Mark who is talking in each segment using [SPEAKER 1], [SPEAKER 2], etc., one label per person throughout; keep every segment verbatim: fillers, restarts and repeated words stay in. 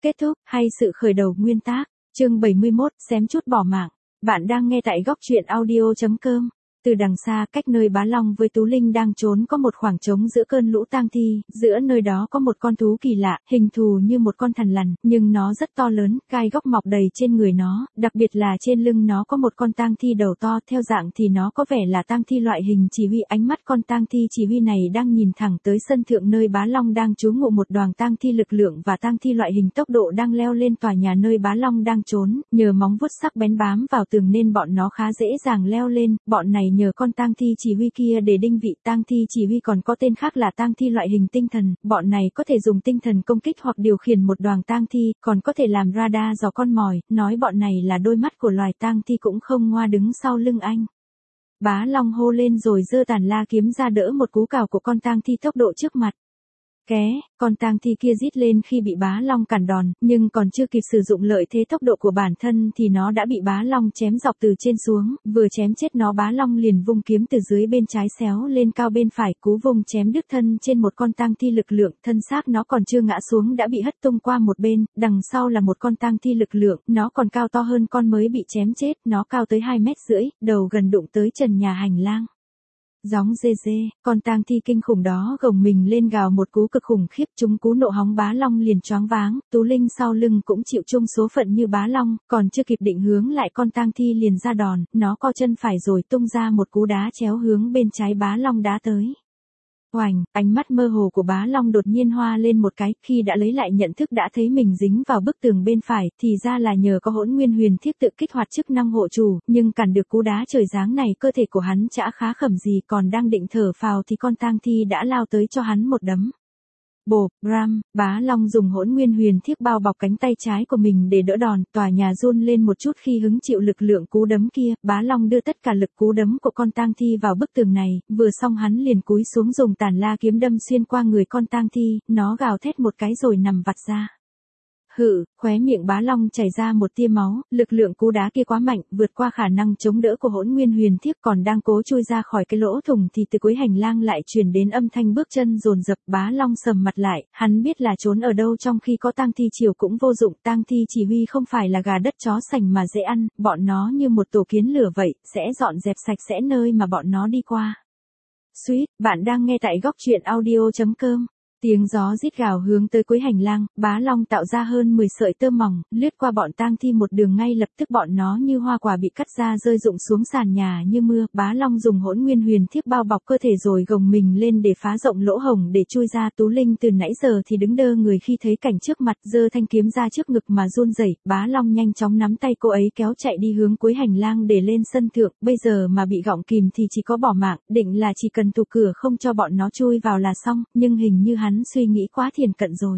[SPEAKER 1] Kết thúc, hay sự khởi đầu nguyên tác, chương bảy mươi mốt, xém chút bỏ mạng. Bạn đang nghe tại góc truyện audio chấm com. Từ đằng xa, cách nơi Bá Long với Tú Linh đang trốn có một khoảng trống giữa cơn lũ tang thi, giữa nơi đó có một con thú kỳ lạ, hình thù như một con thằn lằn, nhưng nó rất to lớn, gai góc mọc đầy trên người nó, đặc biệt là trên lưng nó có một con tang thi đầu to, theo dạng thì nó có vẻ là tang thi loại hình chỉ huy. Ánh mắt con tang thi chỉ huy này đang nhìn thẳng tới sân thượng nơi Bá Long đang trú ngụ. Một đoàn tang thi lực lượng và tang thi loại hình tốc độ đang leo lên tòa nhà nơi Bá Long đang trốn, nhờ móng vuốt sắc bén bám vào tường nên bọn nó khá dễ dàng leo lên. Bọn này nhờ con tang thi chỉ huy kia để đinh vị. Tang thi chỉ huy còn có tên khác là tang thi loại hình tinh thần, bọn này có thể dùng tinh thần công kích hoặc điều khiển một đoàn tang thi, còn có thể làm radar dò con mồi, nói bọn này là đôi mắt của loài tang thi cũng không ngoa đứng sau lưng anh. Bá Long hô lên rồi giơ tàn la kiếm ra đỡ một cú cào của con tang thi tốc độ trước mặt. Ké, con tang thi kia rít lên khi bị Bá Long cản đòn, nhưng còn chưa kịp sử dụng lợi thế tốc độ của bản thân thì nó đã bị Bá Long chém dọc từ trên xuống, vừa chém chết nó Bá Long liền vung kiếm từ dưới bên trái xéo lên cao bên phải, cú vung chém đứt thân trên một con tang thi lực lượng, thân xác nó còn chưa ngã xuống đã bị hất tung qua một bên, đằng sau là một con tang thi lực lượng, nó còn cao to hơn con mới bị chém chết, nó cao tới hai mét rưỡi, đầu gần đụng tới trần nhà hành lang. Gióng dê dê, con tang thi kinh khủng đó gồng mình lên gào một cú cực khủng khiếp, chúng cú nộ hóng Bá Long liền choáng váng. Tú Linh sau lưng cũng chịu chung số phận như Bá Long, còn chưa kịp định hướng lại con tang thi liền ra đòn, nó co chân phải rồi tung ra một cú đá chéo hướng bên trái Bá Long đá tới. Oành, ánh mắt mơ hồ của Bá Long đột nhiên hoa lên một cái, khi đã lấy lại nhận thức đã thấy mình dính vào bức tường bên phải, thì ra là nhờ có Hỗn Nguyên Huyền Thiết tự kích hoạt chức năng hộ chủ, nhưng cản được cú đá trời giáng này cơ thể của hắn chả khá khẩm gì, còn đang định thở phào thì con tang thi đã lao tới cho hắn một đấm. Bộp, ram, Bá Long dùng Hỗn Nguyên Huyền Thiết bao bọc cánh tay trái của mình để đỡ đòn, tòa nhà run lên một chút khi hứng chịu lực lượng cú đấm kia. Bá Long đưa tất cả lực cú đấm của con tang thi vào bức tường này, vừa xong hắn liền cúi xuống dùng tàn la kiếm đâm xuyên qua người con tang thi, nó gào thét một cái rồi nằm vặt ra. Hự, khóe miệng Bá Long chảy ra một tia máu, lực lượng cú đá kia quá mạnh, vượt qua khả năng chống đỡ của Hỗn Nguyên Huyền Thiết, còn đang cố chui ra khỏi cái lỗ thủng thì từ cuối hành lang lại truyền đến âm thanh bước chân dồn dập. Bá Long sầm mặt lại, hắn biết là trốn ở đâu trong khi có tang thi chiều cũng vô dụng, tang thi chỉ huy không phải là gà đất chó sành mà dễ ăn, bọn nó như một tổ kiến lửa vậy, sẽ dọn dẹp sạch sẽ nơi mà bọn nó đi qua. Suýt, bạn đang nghe tại góc truyện audio chấm com. Tiếng gió rít gào hướng tới cuối hành lang, Bá Long tạo ra hơn mười sợi tơ mỏng, lướt qua bọn tang thi một đường, ngay lập tức bọn nó như hoa quả bị cắt ra rơi rụng xuống sàn nhà như mưa. Bá Long dùng Hỗn Nguyên Huyền Thiết bao bọc cơ thể rồi gồng mình lên để phá rộng lỗ hổng để chui ra. Tú Linh từ nãy giờ thì đứng đơ người khi thấy cảnh trước mặt, giơ thanh kiếm ra trước ngực mà run rẩy. Bá Long nhanh chóng nắm tay cô ấy kéo chạy đi hướng cuối hành lang để lên sân thượng, bây giờ mà bị gọng kìm thì chỉ có bỏ mạng, định là chỉ cần tụ cửa không cho bọn nó chui vào là xong, nhưng hình như hắn suy nghĩ quá thiển cận rồi.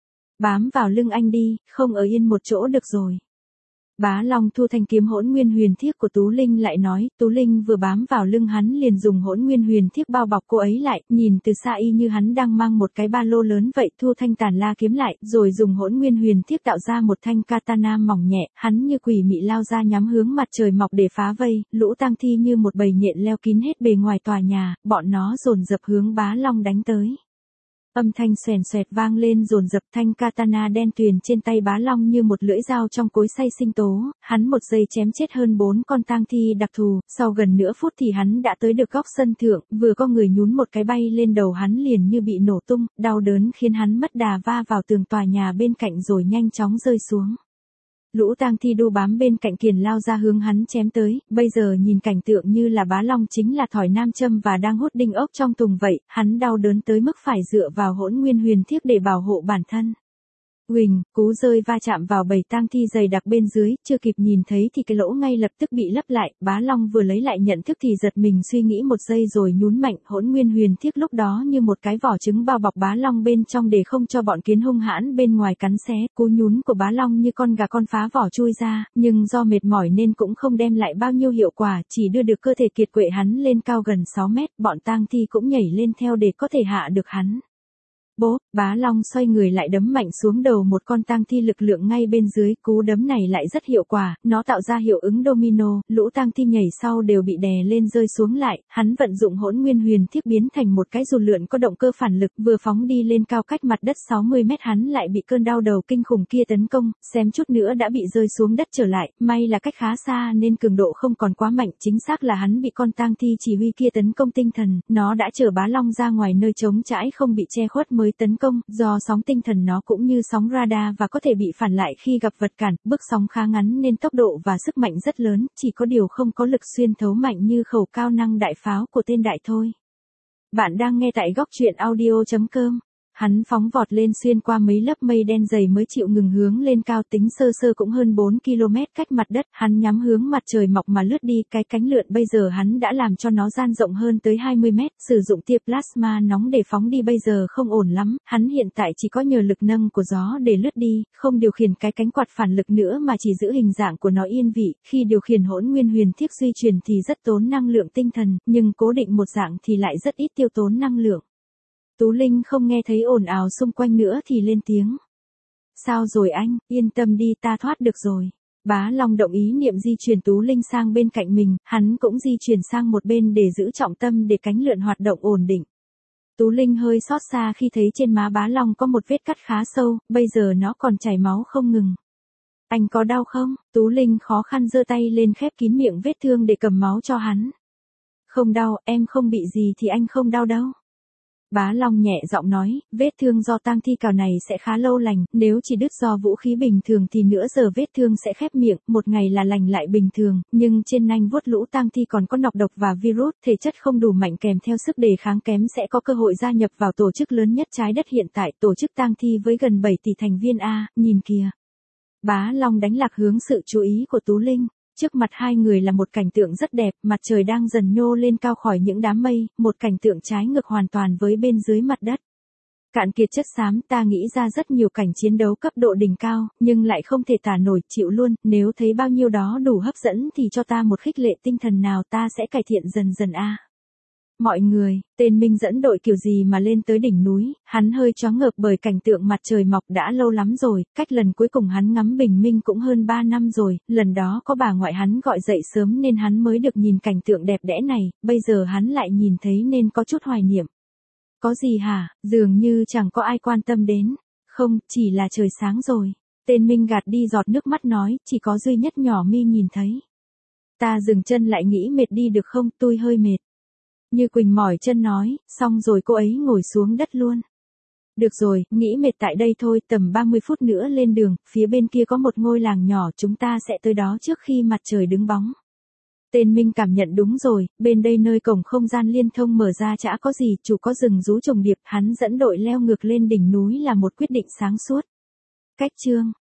[SPEAKER 1] Bám vào lưng anh đi, không ở yên một chỗ được rồi. Bá Long thu thanh kiếm Hỗn Nguyên Huyền Thiết của Tú Linh lại nói. Tú Linh vừa bám vào lưng hắn liền dùng Hỗn Nguyên Huyền Thiết bao bọc cô ấy lại, nhìn từ xa y như hắn đang mang một cái ba lô lớn vậy. Thu thanh tàn la kiếm lại, rồi dùng Hỗn Nguyên Huyền Thiết tạo ra một thanh katana mỏng nhẹ, hắn như quỷ mị lao ra nhắm hướng mặt trời mọc để phá vây. Lũ tang thi như một bầy nhện leo kín hết bề ngoài tòa nhà, bọn nó dồn dập hướng Bá Long đánh tới. Âm thanh xoèn xoẹt vang lên dồn dập, thanh katana đen tuyền trên tay Bá Long như một lưỡi dao trong cối xay sinh tố, hắn một giây chém chết hơn bốn con tang thi đặc thù, sau gần nửa phút thì hắn đã tới được góc sân thượng, vừa có người nhún một cái bay lên đầu hắn liền như bị nổ tung, đau đớn khiến hắn mất đà va vào tường tòa nhà bên cạnh rồi nhanh chóng rơi xuống. Lũ tang thi đu bám bên cạnh kiền lao ra hướng hắn chém tới, bây giờ nhìn cảnh tượng như là Bá Long chính là thỏi nam châm và đang hút đinh ốc trong thùng vậy, hắn đau đớn tới mức phải dựa vào Hỗn Nguyên Huyền Thiết để bảo hộ bản thân. Huỳnh, cú rơi va chạm vào bầy tang thi dày đặc bên dưới, chưa kịp nhìn thấy thì cái lỗ ngay lập tức bị lấp lại. Bá Long vừa lấy lại nhận thức thì giật mình suy nghĩ một giây rồi nhún mạnh. Hỗn Nguyên Huyền Thiết lúc đó như một cái vỏ trứng bao bọc Bá Long bên trong để không cho bọn kiến hung hãn bên ngoài cắn xé. Cú nhún của Bá Long như con gà con phá vỏ chui ra, nhưng do mệt mỏi nên cũng không đem lại bao nhiêu hiệu quả, chỉ đưa được cơ thể kiệt quệ hắn lên cao gần sáu mét. Bọn tang thi cũng nhảy lên theo để có thể hạ được hắn. Bố, Bá Long xoay người lại đấm mạnh xuống đầu một con tang thi lực lượng ngay bên dưới, cú đấm này lại rất hiệu quả, nó tạo ra hiệu ứng domino, lũ tang thi nhảy sau đều bị đè lên rơi xuống lại, hắn vận dụng hỗn nguyên huyền thiếp biến thành một cái dù lượn có động cơ phản lực, vừa phóng đi lên cao cách mặt đất sáu mươi mét hắn lại bị cơn đau đầu kinh khủng kia tấn công, xém chút nữa đã bị rơi xuống đất trở lại, may là cách khá xa nên cường độ không còn quá mạnh, chính xác là hắn bị con tang thi chỉ huy kia tấn công tinh thần, nó đã chở Bá Long ra ngoài nơi trống trãi không bị che khuất mới tấn công, do sóng tinh thần nó cũng như sóng radar và có thể bị phản lại khi gặp vật cản, bước sóng khá ngắn nên tốc độ và sức mạnh rất lớn, chỉ có điều không có lực xuyên thấu mạnh như khẩu cao năng đại pháo của tên đại thôi. Bạn đang nghe tại góc truyện audio chấm com. Hắn phóng vọt lên xuyên qua mấy lớp mây đen dày mới chịu ngừng hướng lên cao, tính sơ sơ cũng hơn bốn ki lô mét cách mặt đất, hắn nhắm hướng mặt trời mọc mà lướt đi, cái cánh lượn bây giờ hắn đã làm cho nó dang rộng hơn tới hai mươi mét, sử dụng tia plasma nóng để phóng đi bây giờ không ổn lắm, hắn hiện tại chỉ có nhờ lực nâng của gió để lướt đi, không điều khiển cái cánh quạt phản lực nữa mà chỉ giữ hình dạng của nó yên vị, khi điều khiển hỗn nguyên huyền thiếp di chuyển thì rất tốn năng lượng tinh thần, nhưng cố định một dạng thì lại rất ít tiêu tốn năng lượng. Tú Linh không nghe thấy ồn ào xung quanh nữa thì lên tiếng. Sao rồi anh, yên tâm đi ta thoát được rồi. Bá Long động ý niệm di chuyển Tú Linh sang bên cạnh mình, hắn cũng di chuyển sang một bên để giữ trọng tâm để cánh lượn hoạt động ổn định. Tú Linh hơi xót xa khi thấy trên má Bá Long có một vết cắt khá sâu, bây giờ nó còn chảy máu không ngừng. Anh có đau không? Tú Linh khó khăn giơ tay lên khép kín miệng vết thương để cầm máu cho hắn. Không đau, em không bị gì thì anh không đau đâu. Bá Long nhẹ giọng nói, vết thương do tang thi cào này sẽ khá lâu lành, nếu chỉ đứt do vũ khí bình thường thì nửa giờ vết thương sẽ khép miệng, một ngày là lành lại bình thường, nhưng trên nanh vuốt lũ tang thi còn có nọc độc và virus, thể chất không đủ mạnh kèm theo sức đề kháng kém sẽ có cơ hội gia nhập vào tổ chức lớn nhất trái đất hiện tại, tổ chức tang thi với gần bảy tỷ thành viên A, nhìn kìa. Bá Long đánh lạc hướng sự chú ý của Tú Linh. Trước mặt hai người là một cảnh tượng rất đẹp, mặt trời đang dần nhô lên cao khỏi những đám mây, một cảnh tượng trái ngược hoàn toàn với bên dưới mặt đất. Cạn kiệt chất xám, ta nghĩ ra rất nhiều cảnh chiến đấu cấp độ đỉnh cao, nhưng lại không thể tả nổi, chịu luôn, nếu thấy bao nhiêu đó đủ hấp dẫn thì cho ta một khích lệ tinh thần nào ta sẽ cải thiện dần dần a. Mọi người, tên Minh dẫn đội kiểu gì mà lên tới đỉnh núi, hắn hơi choáng ngợp bởi cảnh tượng mặt trời mọc đã lâu lắm rồi, cách lần cuối cùng hắn ngắm bình minh cũng hơn ba năm rồi, lần đó có bà ngoại hắn gọi dậy sớm nên hắn mới được nhìn cảnh tượng đẹp đẽ này, bây giờ hắn lại nhìn thấy nên có chút hoài niệm. Có gì hả, dường như chẳng có ai quan tâm đến, không, chỉ là trời sáng rồi. Tên Minh gạt đi giọt nước mắt nói, chỉ có duy nhất nhỏ Mi nhìn thấy. Ta dừng chân lại nghĩ mệt đi được không, tôi hơi mệt. Như Quỳnh mỏi chân nói, xong rồi cô ấy ngồi xuống đất luôn. Được rồi, nghĩ mệt tại đây thôi, tầm ba mươi phút nữa lên đường, phía bên kia có một ngôi làng nhỏ chúng ta sẽ tới đó trước khi mặt trời đứng bóng. Tên Minh cảm nhận đúng rồi, bên đây nơi cổng không gian liên thông mở ra chả có gì, chủ có rừng rú trùng điệp, hắn dẫn đội leo ngược lên đỉnh núi là một quyết định sáng suốt. Cách chương